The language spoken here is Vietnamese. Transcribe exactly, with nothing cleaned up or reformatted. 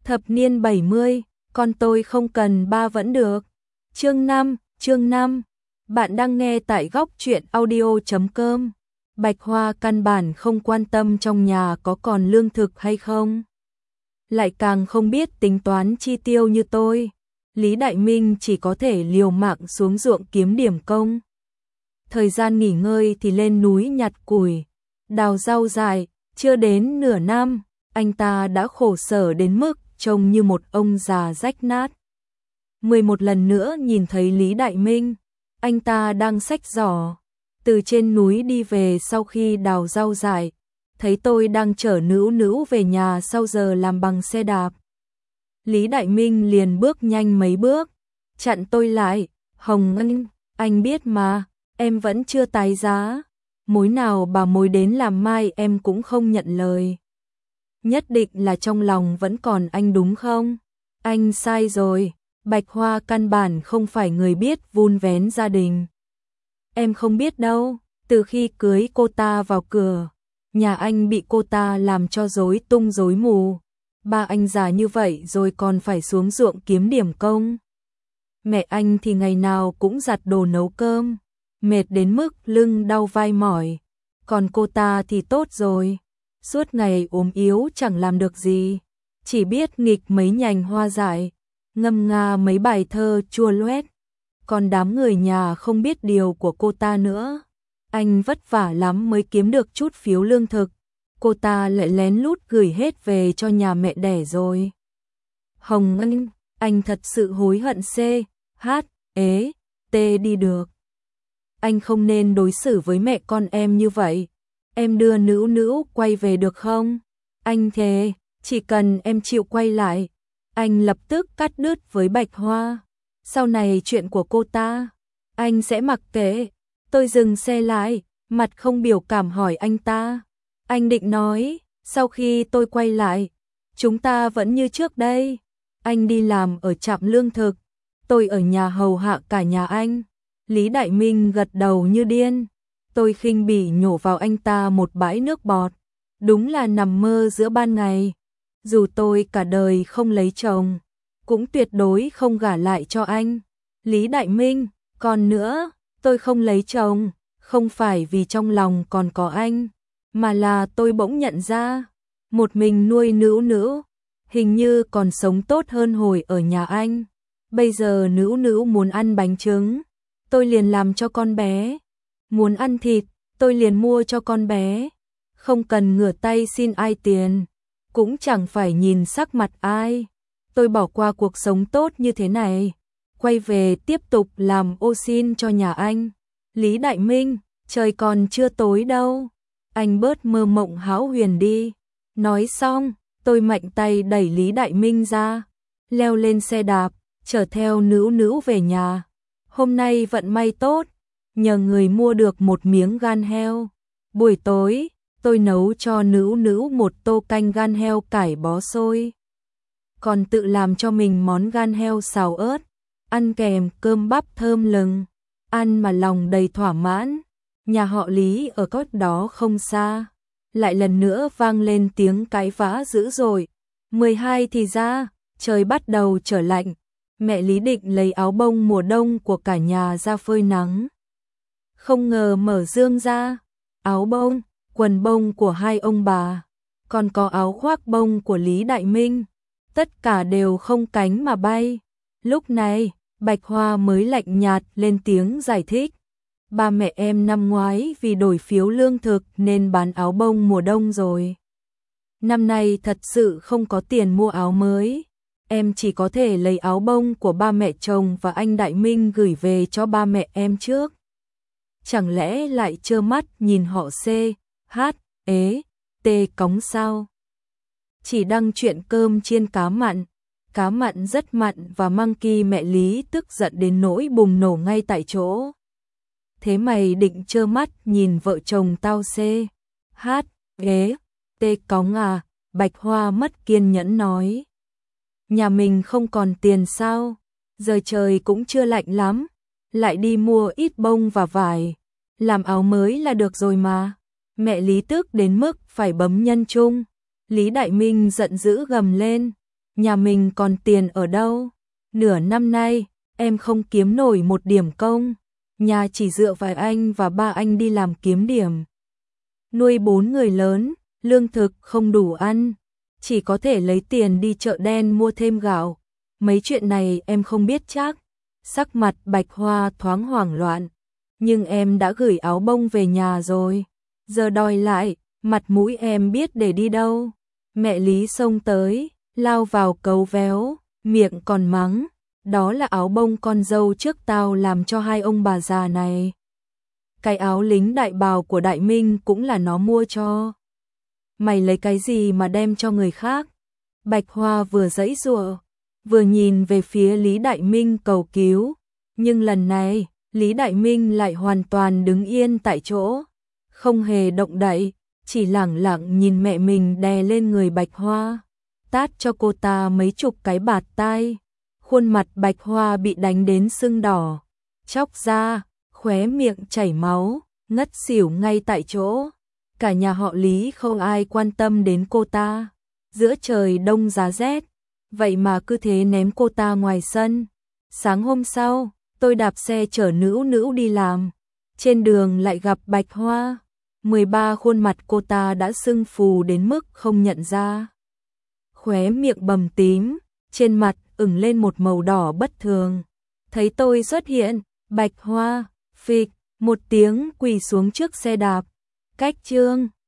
Thập niên bảy mươi, con tôi không cần ba vẫn được. Chương năm, chương năm. Bạn đang nghe tại góc truyện audio chấm com. Bạch Hoa căn bản không quan tâm trong nhà có còn lương thực hay không. Lại càng không biết tính toán chi tiêu như tôi. Lý Đại Minh chỉ có thể liều mạng xuống ruộng kiếm điểm công. Thời gian nghỉ ngơi thì lên núi nhặt củi, đào rau dại, chưa đến nửa năm, anh ta đã khổ sở đến mức trông như một ông già rách nát. mười một lần nữa nhìn thấy Lý Đại Minh, anh ta đang xách giỏ từ trên núi đi về sau khi đào rau dại, thấy tôi đang chở Nữu Nữu về nhà sau giờ làm bằng xe đạp. Lý Đại Minh liền bước nhanh mấy bước, chặn tôi lại, Hồng Anh, anh biết mà, em vẫn chưa tái giá, mối nào bà mối đến làm mai em cũng không nhận lời. Nhất định là trong lòng vẫn còn anh đúng không? Anh sai rồi, Bạch Hoa căn bản không phải người biết vun vén gia đình. Em không biết đâu, từ khi cưới cô ta vào cửa, nhà anh bị cô ta làm cho rối tung rối mù. Ba anh già như vậy rồi còn phải xuống ruộng kiếm điểm công. Mẹ anh thì ngày nào cũng giặt đồ nấu cơm, mệt đến mức lưng đau vai mỏi. Còn cô ta thì tốt rồi, suốt ngày ốm yếu chẳng làm được gì, chỉ biết nghịch mấy nhành hoa dại, ngâm nga mấy bài thơ chua loét. Còn đám người nhà không biết điều của cô ta nữa. Anh vất vả lắm mới kiếm được chút phiếu lương thực, cô ta lại lén lút gửi hết về cho nhà mẹ đẻ rồi. Hồng Anh, anh thật sự hối hận C, H, ế, T đi được. Anh không nên đối xử với mẹ con em như vậy. Em đưa Nữu Nữu quay về được không? Anh thề, chỉ cần em chịu quay lại. Anh lập tức cắt đứt với Bạch Hoa. Sau này chuyện của cô ta, anh sẽ mặc kệ. Tôi dừng xe lại, mặt không biểu cảm hỏi anh ta. Anh định nói, sau khi tôi quay lại, chúng ta vẫn như trước đây. Anh đi làm ở trạm lương thực, tôi ở nhà hầu hạ cả nhà anh. Lý Đại Minh gật đầu như điên. Tôi khinh bỉ nhổ vào anh ta một bãi nước bọt. Đúng là nằm mơ giữa ban ngày. Dù tôi cả đời không lấy chồng, cũng tuyệt đối không gả lại cho anh. Lý Đại Minh, còn nữa, tôi không lấy chồng, không phải vì trong lòng còn có anh, mà là tôi bỗng nhận ra, một mình nuôi Nữu Nữu, hình như còn sống tốt hơn hồi ở nhà anh. Bây giờ Nữu Nữu muốn ăn bánh trứng, tôi liền làm cho con bé. Muốn ăn thịt, tôi liền mua cho con bé. Không cần ngửa tay xin ai tiền, cũng chẳng phải nhìn sắc mặt ai. Tôi bỏ qua cuộc sống tốt như thế này, quay về tiếp tục làm ô xin cho nhà anh. Lý Đại Minh, trời còn chưa tối đâu, anh bớt mơ mộng hão huyền đi. Nói xong, tôi mạnh tay đẩy Lý Đại Minh ra, leo lên xe đạp, chở theo Nữu Nữu về nhà. Hôm nay vận may tốt, nhờ người mua được một miếng gan heo. Buổi tối, tôi nấu cho Nữu Nữu một tô canh gan heo cải bó xôi, còn tự làm cho mình món gan heo xào ớt, ăn kèm cơm bắp thơm lừng, ăn mà lòng đầy thỏa mãn. Nhà họ Lý ở cách đó không xa, lại lần nữa vang lên tiếng cãi vã dữ dội. mười hai thì ra, trời bắt đầu trở lạnh, mẹ Lý định lấy áo bông mùa đông của cả nhà ra phơi nắng. Không ngờ mở dương ra, áo bông, quần bông của hai ông bà, còn có áo khoác bông của Lý Đại Minh, tất cả đều không cánh mà bay. Lúc này, Bạch Hoa mới lạnh nhạt lên tiếng giải thích. Ba mẹ em năm ngoái vì đổi phiếu lương thực nên bán áo bông mùa đông rồi. Năm nay thật sự không có tiền mua áo mới. Em chỉ có thể lấy áo bông của ba mẹ chồng và anh Đại Minh gửi về cho ba mẹ em trước. Chẳng lẽ lại trơ mắt nhìn họ C, H, ế, T cống sao? Chỉ đăng chuyện cơm chiên cá mặn, cá mặn rất mặn và Monkey mẹ Lý tức giận đến nỗi bùng nổ ngay tại chỗ. Thế mày định trơ mắt nhìn vợ chồng tao C, H, ế, T cống à? Bạch Hoa mất kiên nhẫn nói. Nhà mình không còn tiền sao? Giờ trời cũng chưa lạnh lắm, lại đi mua ít bông và vải, làm áo mới là được rồi mà. Mẹ Lý tức đến mức phải bấm nhân trung. Lý Đại Minh giận dữ gầm lên. nhà mình còn tiền ở đâu? Nửa năm nay, em không kiếm nổi một điểm công, nhà chỉ dựa vào anh và ba anh đi làm kiếm điểm. Nuôi bốn người lớn, lương thực không đủ ăn, chỉ có thể lấy tiền đi chợ đen mua thêm gạo. Mấy chuyện này em không biết chắc. Sắc mặt Bạch Hoa thoáng hoảng loạn, nhưng em đã gửi áo bông về nhà rồi, giờ đòi lại, mặt mũi em biết để đi đâu. Mẹ Lý xông tới, lao vào cấu véo, miệng còn mắng, đó là áo bông con dâu trước tao làm cho hai ông bà già này. Cái áo lính đại bào của Đại Minh cũng là nó mua cho. Mày lấy cái gì mà đem cho người khác? Bạch Hoa vừa giãy giụa, vừa nhìn về phía Lý Đại Minh cầu cứu, nhưng lần này, Lý Đại Minh lại hoàn toàn đứng yên tại chỗ, không hề động đậy, chỉ lẳng lặng nhìn mẹ mình đè lên người Bạch Hoa, tát cho cô ta mấy chục cái bạt tai. Khuôn mặt Bạch Hoa bị đánh đến sưng đỏ, chóc ra, khóe miệng chảy máu, ngất xỉu ngay tại chỗ. Cả nhà họ Lý không ai quan tâm đến cô ta. Giữa trời đông giá rét, vậy mà cứ thế ném cô ta ngoài sân. Sáng hôm sau, tôi đạp xe chở Nữu Nữu đi làm. Trên đường lại gặp Bạch Hoa. mười ba khuôn mặt cô ta đã sưng phù đến mức không nhận ra. Khóe miệng bầm tím, trên mặt ửng lên một màu đỏ bất thường. Thấy tôi xuất hiện, Bạch Hoa, phịch, một tiếng quỳ xuống trước xe đạp. Cách chương